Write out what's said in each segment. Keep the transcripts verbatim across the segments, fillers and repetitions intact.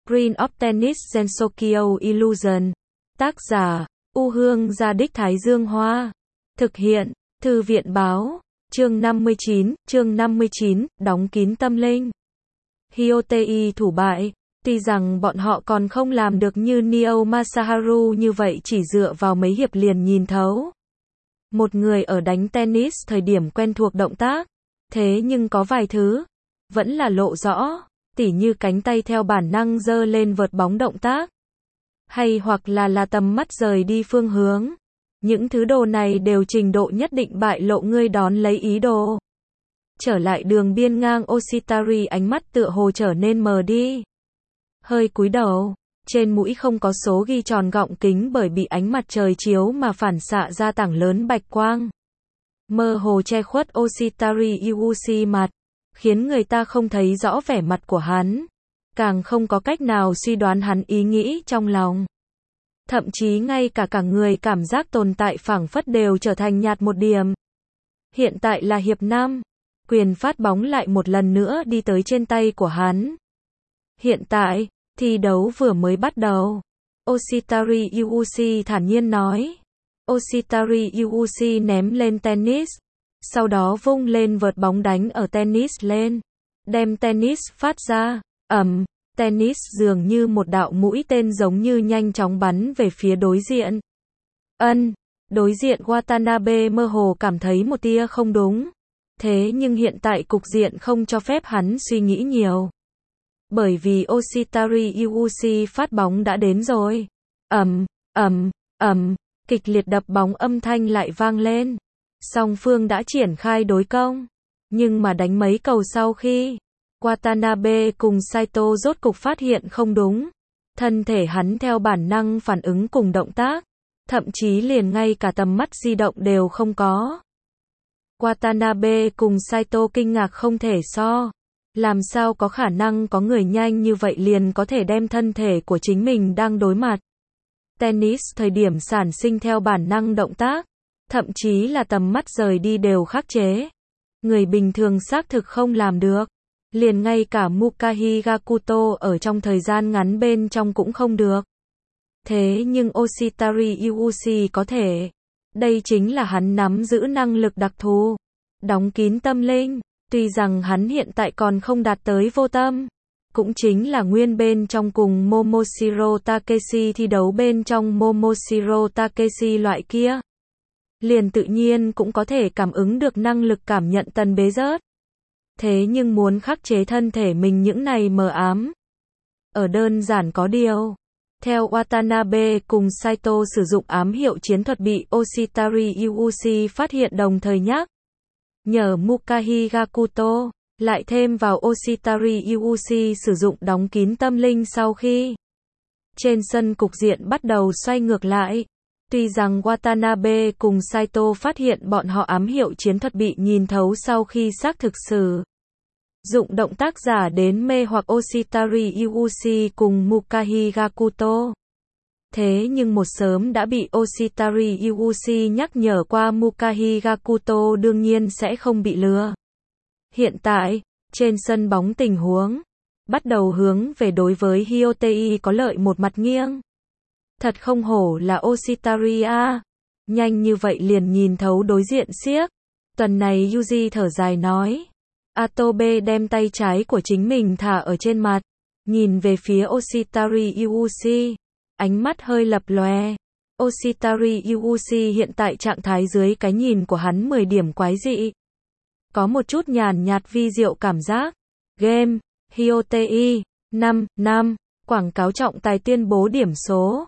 Green of Tennis Gensokyo Illusion. Tác giả, U Hương Gia Đích Thái Dương Hoa. Thực hiện, Thư viện Báo. Chương năm mươi chín, chương năm mươi chín, đóng kín tâm linh. Hyotei thủ bại. Tuy rằng bọn họ còn không làm được như Neo Masaharu như vậy chỉ dựa vào mấy hiệp liền nhìn thấu. Một người ở đánh tennis thời điểm quen thuộc động tác. Thế nhưng có vài thứ, vẫn là lộ rõ, tỉ như cánh tay theo bản năng giơ lên vợt bóng động tác. Hay hoặc là là tầm mắt rời đi phương hướng. Những thứ đồ này đều trình độ nhất định bại lộ ngươi đón lấy ý đồ. Trở lại đường biên ngang Oshitari ánh mắt tựa hồ trở nên mờ đi. Hơi cúi đầu, trên mũi không có số ghi tròn gọng kính bởi bị ánh mặt trời chiếu mà phản xạ ra tảng lớn bạch quang. Mơ hồ che khuất Oshitari Iwushi mặt, khiến người ta không thấy rõ vẻ mặt của hắn, càng không có cách nào suy đoán hắn ý nghĩ trong lòng. Thậm chí ngay cả cả người cảm giác tồn tại phảng phất đều trở thành nhạt một điểm. Hiện tại là hiệp năm, quyền phát bóng lại một lần nữa đi tới trên tay của hắn. Hiện tại, thi đấu vừa mới bắt đầu. Oshitari Iwushi thản nhiên nói. Oshitari Iwushi ném lên tennis, sau đó vung lên vợt bóng đánh ở tennis lên, đem tennis phát ra, ầm, tennis dường như một đạo mũi tên giống như nhanh chóng bắn về phía đối diện. Ân, đối diện Watanabe mơ hồ cảm thấy một tia không đúng, thế nhưng hiện tại cục diện không cho phép hắn suy nghĩ nhiều. Bởi vì Oshitari Iwushi phát bóng đã đến rồi. Ầm, ầm, ầm. Kịch liệt đập bóng âm thanh lại vang lên. Song phương đã triển khai đối công. Nhưng mà đánh mấy cầu sau khi Watanabe cùng Saito rốt cục phát hiện không đúng. Thân thể hắn theo bản năng phản ứng cùng động tác. Thậm chí liền ngay cả tầm mắt di động đều không có. Watanabe cùng Saito kinh ngạc không thể so. Làm sao có khả năng có người nhanh như vậy liền có thể đem thân thể của chính mình đang đối mặt. Tennis thời điểm sản sinh theo bản năng động tác, thậm chí là tầm mắt rời đi đều khắc chế. Người bình thường xác thực không làm được. Liền ngay cả Mukahi Gakuto ở trong thời gian ngắn bên trong cũng không được. Thế nhưng Oshitari Iwushi có thể. Đây chính là hắn nắm giữ năng lực đặc thù. Đóng kín tâm linh. Tuy rằng hắn hiện tại còn không đạt tới vô tâm. Cũng chính là nguyên bên trong cùng Momoshiro Takeshi thi đấu bên trong Momoshiro Takeshi loại kia. Liền tự nhiên cũng có thể cảm ứng được năng lực cảm nhận tần bế rớt. Thế nhưng muốn khắc chế thân thể mình những này mờ ám. Ở đơn giản có điều. Theo Watanabe cùng Saito sử dụng ám hiệu chiến thuật bị Oshitari Iwushi phát hiện đồng thời nhắc. Nhờ Mukahi Gakuto. Lại thêm vào Oshitari Iwushi sử dụng đóng kín tâm linh sau khi trên sân cục diện bắt đầu xoay ngược lại. Tuy rằng Watanabe cùng Saito phát hiện bọn họ ám hiệu chiến thuật bị nhìn thấu sau khi xác thực sử dụng động tác giả đến mê hoặc Oshitari Iwushi cùng Mukahi Gakuto. Thế nhưng một sớm đã bị Oshitari Iwushi nhắc nhở qua Mukahi Gakuto đương nhiên sẽ không bị lừa. Hiện tại, trên sân bóng tình huống, bắt đầu hướng về đối với Hyotei có lợi một mặt nghiêng. Thật không hổ là Oshitari a, nhanh như vậy liền nhìn thấu đối diện xiếc. Tuần này Yuji thở dài nói. Atobe đem tay trái của chính mình thả ở trên mặt, nhìn về phía Oshitari Iwushi, ánh mắt hơi lập lòe. Oshitari Iwushi hiện tại trạng thái dưới cái nhìn của hắn mười điểm quái dị. Có một chút nhàn nhạt vi diệu cảm giác. Game, Hyotei, năm, năm, quảng cáo trọng tài tuyên bố điểm số.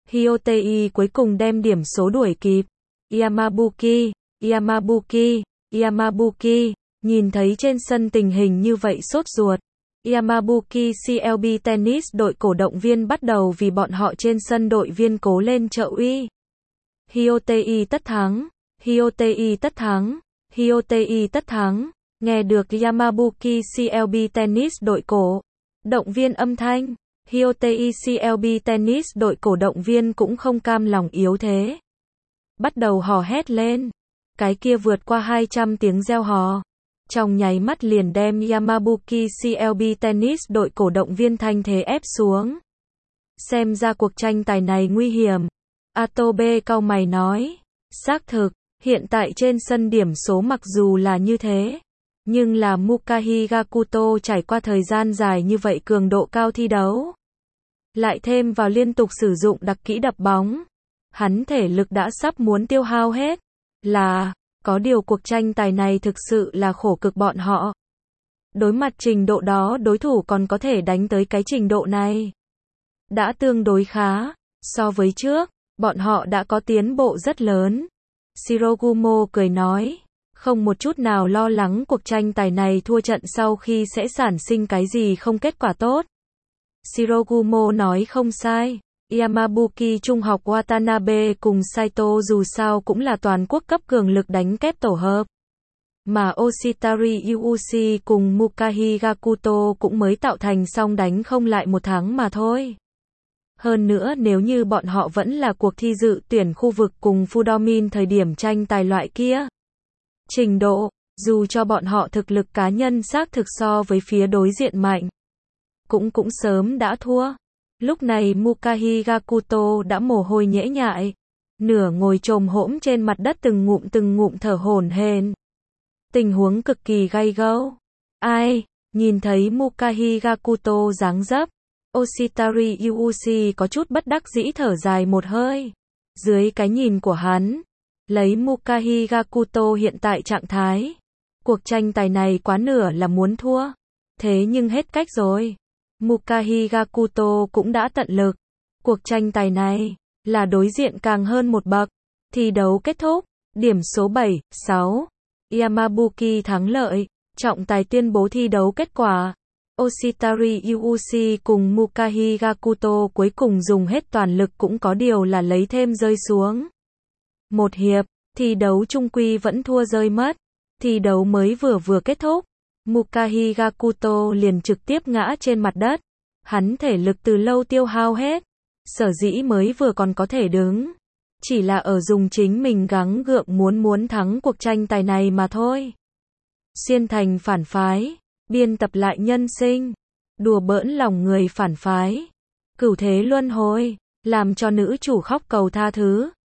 Hyotei cuối cùng đem điểm số đuổi kịp. Yamabuki, Yamabuki, Yamabuki, nhìn thấy trên sân tình hình như vậy sốt ruột. Yamabuki xê lờ bê Tennis đội cổ động viên bắt đầu vì bọn họ trên sân đội viên cố lên trợ uy. Hyotei tất thắng, Hyotei tất thắng. Hyotei tất thắng, nghe được Yamabuki xê lờ bê Tennis đội cổ động viên âm thanh, Hyotei xê lờ bê Tennis đội cổ động viên cũng không cam lòng yếu thế. Bắt đầu hò hét lên, cái kia vượt qua hai trăm tiếng reo hò. trong nháy mắt liền đem Yamabuki xê lờ bê Tennis đội cổ động viên thanh thế ép xuống. Xem ra cuộc tranh tài này nguy hiểm. Atobe cau mày nói. Xác thực, hiện tại trên sân điểm số mặc dù là như thế, nhưng là Muka Higakuto trải qua thời gian dài như vậy cường độ cao thi đấu, lại thêm vào liên tục sử dụng đặc kỹ đập bóng, hắn thể lực đã sắp muốn tiêu hao hết. Là, có điều cuộc tranh tài này thực sự là khổ cực bọn họ. Đối mặt trình độ đó đối thủ còn có thể đánh tới cái trình độ này, đã tương đối khá. So với trước, bọn họ đã có tiến bộ rất lớn. Shirogumo cười nói, không một chút nào lo lắng cuộc tranh tài này thua trận sau khi sẽ sản sinh cái gì không kết quả tốt. Shirogumo nói không sai. Yamabuki Trung học Watanabe cùng Saito dù sao cũng là toàn quốc cấp cường lực đánh kép tổ hợp. Mà Oshitari Yuuchi cùng Muka Higakuto cũng mới tạo thành song đánh không lại một tháng mà thôi. Hơn nữa nếu như bọn họ vẫn là cuộc thi dự tuyển khu vực cùng Fudomin thời điểm tranh tài loại kia, trình độ, dù cho bọn họ thực lực cá nhân xác thực so với phía đối diện mạnh, cũng cũng sớm đã thua. Lúc này Muka Higakuto đã mồ hôi nhễ nhại, nửa ngồi chồm hổm trên mặt đất từng ngụm từng ngụm thở hổn hển. Tình huống cực kỳ gay gẫm. Ai, nhìn thấy Muka Higakuto dáng dấp, Oshitari Yuuchi có chút bất đắc dĩ thở dài một hơi. Dưới cái nhìn của hắn, lấy Muka Higakuto hiện tại trạng thái, cuộc tranh tài này quá nửa là muốn thua. Thế nhưng hết cách rồi. Muka Higakuto cũng đã tận lực. Cuộc tranh tài này là đối diện càng hơn một bậc. Thi đấu kết thúc, điểm số bảy sáu. Yamabuki thắng lợi. Trọng tài tuyên bố thi đấu kết quả. Oshitari Yuuchi cùng Muka Higakuto cuối cùng dùng hết toàn lực cũng có điều là lấy thêm rơi xuống. Một hiệp, thi đấu chung quy vẫn thua rơi mất. Thi đấu mới vừa vừa kết thúc, Muka Higakuto liền trực tiếp ngã trên mặt đất. Hắn thể lực từ lâu tiêu hao hết, sở dĩ mới vừa còn có thể đứng, chỉ là ở dùng chính mình gắng gượng muốn muốn thắng cuộc tranh tài này mà thôi. Xuyên thành phản phái, biên tập lại nhân sinh, đùa bỡn lòng người phản phái, cửu thế luân hồi, làm cho nữ chủ khóc cầu tha thứ.